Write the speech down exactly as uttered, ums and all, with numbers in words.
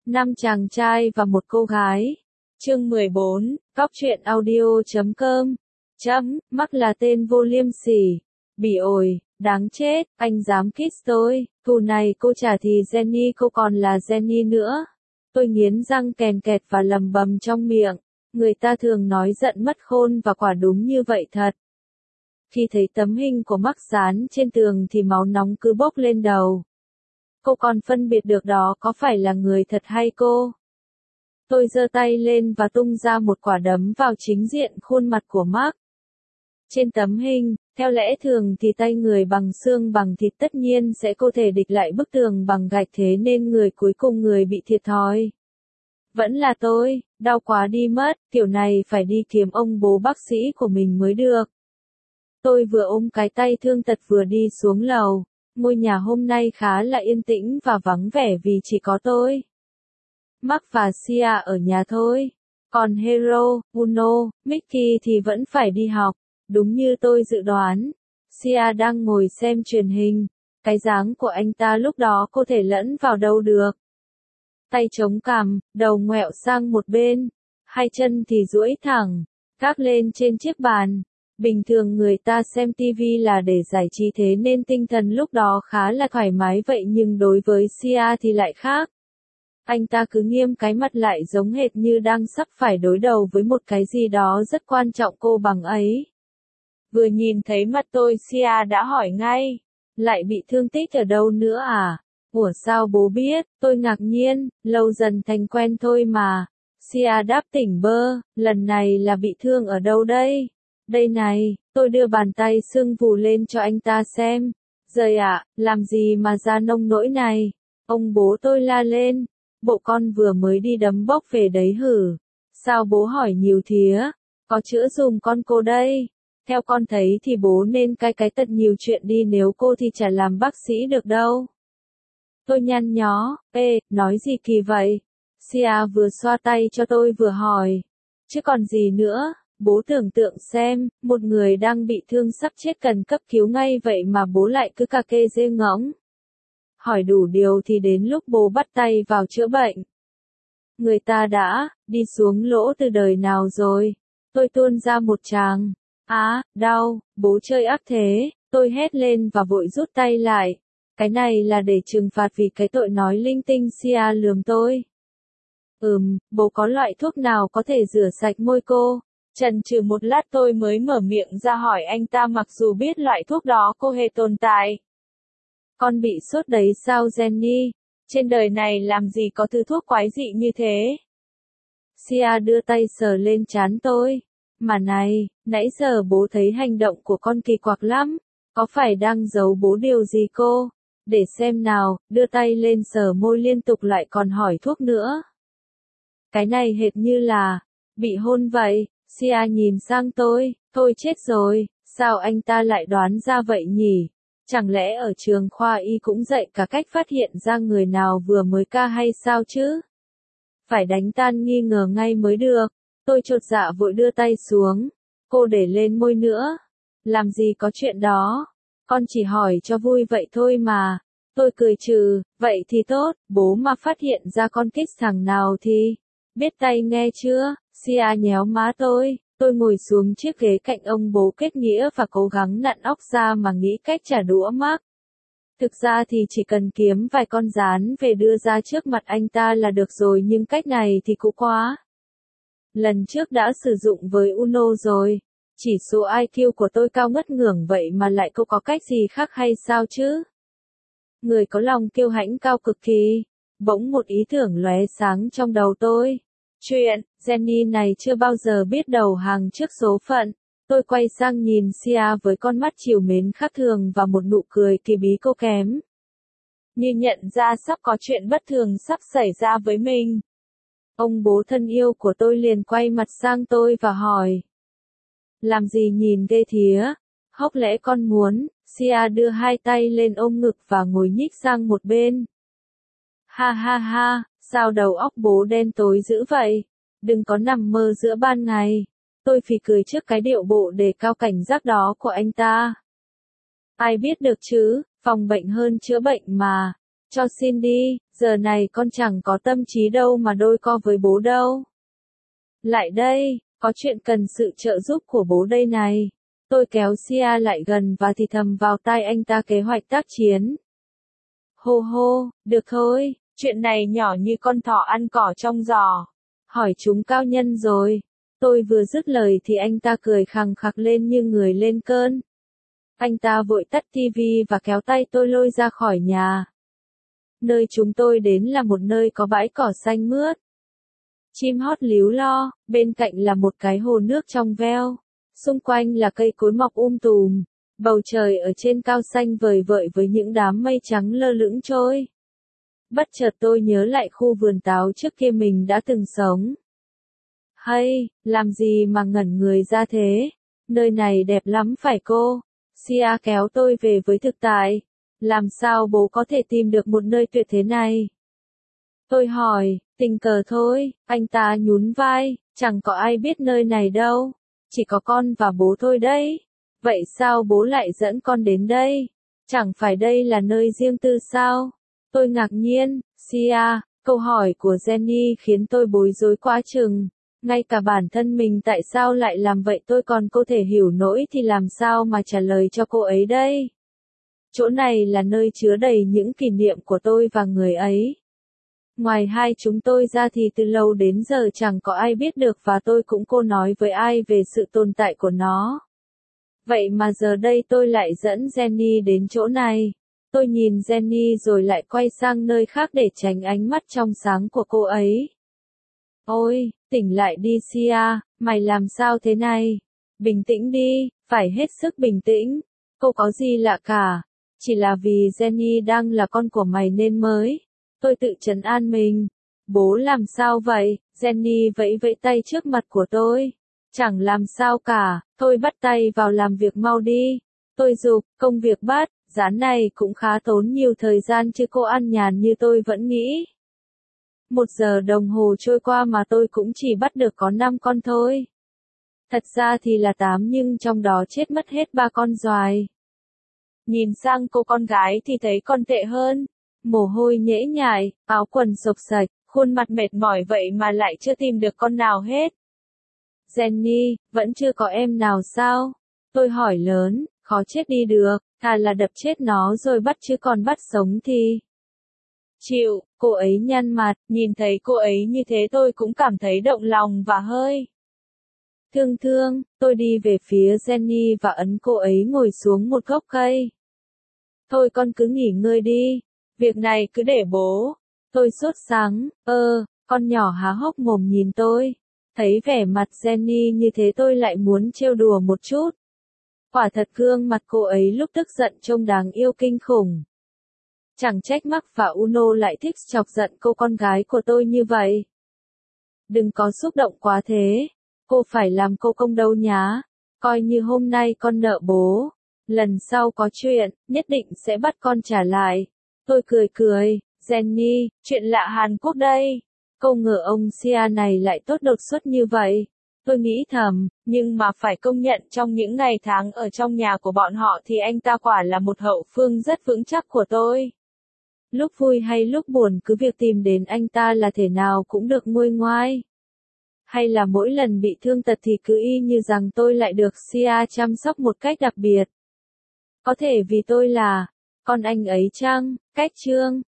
Năm chàng trai và một cô gái. Chương mười bốn, Cóc truyện audio chấm com. Chấm, mắc là tên vô liêm sỉ. Bỉ ổi, đáng chết, anh dám kiss tôi. Thù này cô trả thì Jenny cô còn là Jenny nữa. Tôi nghiến răng kèn kẹt và lầm bầm trong miệng. Người ta thường nói giận mất khôn và quả đúng như vậy thật. Khi thấy tấm hình của Mark dán trên tường thì máu nóng cứ bốc lên đầu. Cô còn phân biệt được đó có phải là người thật hay cô? Tôi giơ tay lên và tung ra một quả đấm vào chính diện khuôn mặt của Mark. Trên tấm hình, theo lẽ thường thì tay người bằng xương bằng thịt tất nhiên sẽ có thể địch lại bức tường bằng gạch, thế nên người cuối cùng người bị thiệt thòi vẫn là tôi. Đau quá đi mất, kiểu này phải đi kiếm ông bố bác sĩ của mình mới được. Tôi vừa ôm cái tay thương tật vừa đi xuống lầu. Ngôi nhà hôm nay khá là yên tĩnh và vắng vẻ vì chỉ có tôi, Mark và Sia ở nhà thôi. Còn Hero, Uno, Mickey thì vẫn phải đi học. Đúng như tôi dự đoán, Sia đang ngồi xem truyền hình. Cái dáng của anh ta lúc đó có thể lẫn vào đâu được. Tay chống cằm, đầu ngoẹo sang một bên, hai chân thì duỗi thẳng, gác lên trên chiếc bàn. Bình thường người ta xem tivi là để giải trí, thế nên tinh thần lúc đó khá là thoải mái, vậy nhưng đối với Sia thì lại khác. Anh ta cứ nghiêm cái mặt lại giống hệt như đang sắp phải đối đầu với một cái gì đó rất quan trọng cô bằng ấy. Vừa nhìn thấy mặt tôi Sia đã hỏi ngay, lại bị thương tích ở đâu nữa à? Ủa sao bố biết? Tôi ngạc nhiên, lâu dần thành quen thôi mà. Sia đáp tỉnh bơ, lần này là bị thương ở đâu đây? Đây này, tôi đưa bàn tay sưng vù lên cho anh ta xem. Giời ạ, làm gì mà ra nông nỗi này? Ông bố tôi la lên, bộ con vừa mới đi đấm bốc về đấy hử? Sao bố hỏi nhiều thía? Có chữa dùm con cô đây. Theo con thấy thì bố nên cai cái tật nhiều chuyện đi, nếu cô thì chả làm bác sĩ được đâu. Tôi nhăn nhó, ê, nói gì kỳ vậy? Sia vừa xoa tay cho tôi vừa hỏi. Chứ còn gì nữa, bố tưởng tượng xem, một người đang bị thương sắp chết cần cấp cứu ngay vậy mà bố lại cứ cà kê rêu ngỗng. Hỏi đủ điều thì đến lúc bố bắt tay vào chữa bệnh. Người ta đã đi xuống lỗ từ đời nào rồi? Tôi tuôn ra một tràng. Á, à, đau, bố chơi ác thế. Tôi hét lên và vội rút tay lại. Cái này là để trừng phạt vì cái tội nói linh tinh. Sia lườm tôi. Ừm, bố có loại thuốc nào có thể rửa sạch môi cô? Chần chừ một lát tôi mới mở miệng ra hỏi anh ta, mặc dù biết loại thuốc đó cô hề tồn tại. Con bị sốt đấy sao Jenny? Trên đời này làm gì có thứ thuốc quái dị như thế? Sia đưa tay sờ lên trán tôi. Mà này, nãy giờ bố thấy hành động của con kỳ quặc lắm. Có phải đang giấu bố điều gì cô? Để xem nào, đưa tay lên sờ môi liên tục lại còn hỏi thuốc nữa. Cái này hệt như là bị hôn vậy. Sia nhìn sang tôi, thôi chết rồi, sao anh ta lại đoán ra vậy nhỉ? Chẳng lẽ ở trường khoa y cũng dạy cả cách phát hiện ra người nào vừa mới ca hay sao chứ? Phải đánh tan nghi ngờ ngay mới được. Tôi chột dạ vội đưa tay xuống. Cô để lên môi nữa. Làm gì có chuyện đó. Con chỉ hỏi cho vui vậy thôi mà. Tôi cười trừ, vậy thì tốt, bố mà phát hiện ra con kiss thằng nào thì biết tay nghe chưa? Sia nhéo má tôi. Tôi ngồi xuống chiếc ghế cạnh ông bố kết nghĩa và cố gắng nặn óc ra mà nghĩ cách trả đũa Mark. Thực ra thì chỉ cần kiếm vài con rán về đưa ra trước mặt anh ta là được rồi, nhưng cách này thì cũ quá. Lần trước đã sử dụng với Uno rồi. Chỉ số i kiu của tôi cao ngất ngưởng vậy mà lại cô có cách gì khác hay sao chứ? Người có lòng kiêu hãnh cao cực kỳ. Bỗng một ý tưởng lóe sáng trong đầu tôi. Chuyện, Jenny này chưa bao giờ biết đầu hàng trước số phận. Tôi quay sang nhìn Sia với con mắt trìu mến khác thường và một nụ cười kỳ bí cô kém. Như nhận ra sắp có chuyện bất thường sắp xảy ra với mình. Ông bố thân yêu của tôi liền quay mặt sang tôi và hỏi. Làm gì nhìn ghê thía? Hốc lẽ con muốn? Sia đưa hai tay lên ôm ngực và ngồi nhích sang một bên. Ha ha ha, sao đầu óc bố đen tối dữ vậy? Đừng có nằm mơ giữa ban ngày. Tôi phì cười trước cái điệu bộ đề cao cảnh giác đó của anh ta. Ai biết được chứ, phòng bệnh hơn chữa bệnh mà. Cho xin đi, giờ này con chẳng có tâm trí đâu mà đôi co với bố đâu. Lại đây, có chuyện cần sự trợ giúp của bố đây này. Tôi kéo Sia lại gần và thì thầm vào tai anh ta kế hoạch tác chiến. Hô hô, được thôi, chuyện này nhỏ như con thỏ ăn cỏ trong giò. Hỏi chúng cao nhân rồi. Tôi vừa dứt lời thì anh ta cười khằng khặc lên như người lên cơn. Anh ta vội tắt tivi và kéo tay tôi lôi ra khỏi nhà. Nơi chúng tôi đến là một nơi có bãi cỏ xanh mướt. Chim hót líu lo, bên cạnh là một cái hồ nước trong veo. Xung quanh là cây cối mọc um tùm. Bầu trời ở trên cao xanh vời vợi với những đám mây trắng lơ lửng trôi. Bất chợt tôi nhớ lại khu vườn táo trước kia mình đã từng sống. Hay, làm gì mà ngẩn người ra thế? Nơi này đẹp lắm phải cô? Sia kéo tôi về với thực tại. Làm sao bố có thể tìm được một nơi tuyệt thế này? Tôi hỏi, tình cờ thôi, anh ta nhún vai, chẳng có ai biết nơi này đâu. Chỉ có con và bố thôi đấy. Vậy sao bố lại dẫn con đến đây? Chẳng phải đây là nơi riêng tư sao? Tôi ngạc nhiên, Sia, câu hỏi của Jenny khiến tôi bối rối quá chừng. Ngay cả bản thân mình tại sao lại làm vậy tôi còn không thể hiểu nổi thì làm sao mà trả lời cho cô ấy đây? Chỗ này là nơi chứa đầy những kỷ niệm của tôi và người ấy. Ngoài hai chúng tôi ra thì từ lâu đến giờ chẳng có ai biết được và tôi cũng cô nói với ai về sự tồn tại của nó. Vậy mà giờ đây tôi lại dẫn Jenny đến chỗ này. Tôi nhìn Jenny rồi lại quay sang nơi khác để tránh ánh mắt trong sáng của cô ấy. Ôi, tỉnh lại đi Sia, mày làm sao thế này? Bình tĩnh đi, phải hết sức bình tĩnh. Cô có gì lạ cả. Chỉ là vì Jenny đang là con của mày nên mới. Tôi tự trấn an mình. Bố làm sao vậy? Jenny vẫy vẫy tay trước mặt của tôi. Chẳng làm sao cả, thôi bắt tay vào làm việc mau đi. Tôi giục, công việc bắt, dán này cũng khá tốn nhiều thời gian chứ cô ăn nhàn như tôi vẫn nghĩ. Một giờ đồng hồ trôi qua mà tôi cũng chỉ bắt được có năm con thôi. Thật ra thì là tám nhưng trong đó chết mất hết ba con doài. Nhìn sang cô con gái thì thấy còn tệ hơn. Mồ hôi nhễ nhại, áo quần xộc xạch, khuôn mặt mệt mỏi vậy mà lại chưa tìm được con nào hết. Jenny, vẫn chưa có em nào sao? Tôi hỏi lớn, khó chết đi được, thà là đập chết nó rồi bắt chứ còn bắt sống thì... Chịu, cô ấy nhăn mặt, nhìn thấy cô ấy như thế tôi cũng cảm thấy động lòng và hơi. Thương thương, tôi đi về phía Jenny và ấn cô ấy ngồi xuống một gốc cây. Thôi con cứ nghỉ ngơi đi, việc này cứ để bố. Tôi sốt sắng, ơ, con nhỏ há hốc mồm nhìn tôi. Thấy vẻ mặt Jenny như thế tôi lại muốn trêu đùa một chút. Quả thật gương mặt cô ấy lúc tức giận trông đáng yêu kinh khủng. Chẳng trách Mark và Uno lại thích chọc giận cô con gái của tôi như vậy. Đừng có xúc động quá thế. Cô phải làm cô công đâu nhá. Coi như hôm nay con nợ bố. Lần sau có chuyện, nhất định sẽ bắt con trả lại. Tôi cười cười, Jenny, chuyện lạ Hàn Quốc đây. Câu ngờ ông Sia này lại tốt đột xuất như vậy. Tôi nghĩ thầm, nhưng mà phải công nhận trong những ngày tháng ở trong nhà của bọn họ thì anh ta quả là một hậu phương rất vững chắc của tôi. Lúc vui hay lúc buồn cứ việc tìm đến anh ta là thể nào cũng được nguôi ngoai. Hay là mỗi lần bị thương tật thì cứ y như rằng tôi lại được Sia chăm sóc một cách đặc biệt. Có thể vì tôi là con anh ấy chăng? Cách chương